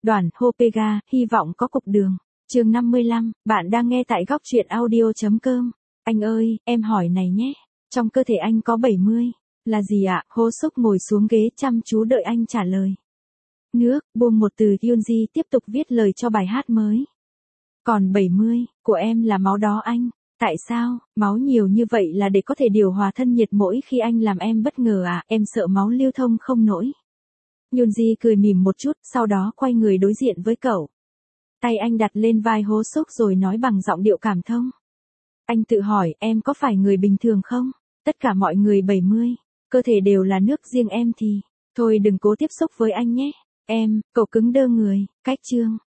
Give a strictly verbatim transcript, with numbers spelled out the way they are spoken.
Đoàn Hopega, hy vọng có cục đường. Chương năm mươi lăm, bạn đang nghe tại góc truyện audio chấm com. Anh ơi, em hỏi này nhé. Trong cơ thể anh có bảy mươi. Là gì ạ? Hô Súc ngồi xuống ghế chăm chú đợi anh trả lời. Nước, buông một từ Yoonji tiếp tục viết lời cho bài hát mới. Còn bảy mươi, của em là máu đó anh. Tại sao, máu nhiều như vậy là để có thể điều hòa thân nhiệt mỗi khi anh làm em bất ngờ à, em sợ máu lưu thông không nổi. Yoonji cười mỉm một chút, sau đó quay người đối diện với cậu. Tay anh đặt lên vai Hô Súc rồi nói bằng giọng điệu cảm thông. Anh tự hỏi, em có phải người bình thường không? Tất cả mọi người bảy mươi, cơ thể đều là nước, riêng em thì, thôi đừng cố tiếp xúc với anh nhé. Em, cậu cứng đơ người, cách chương,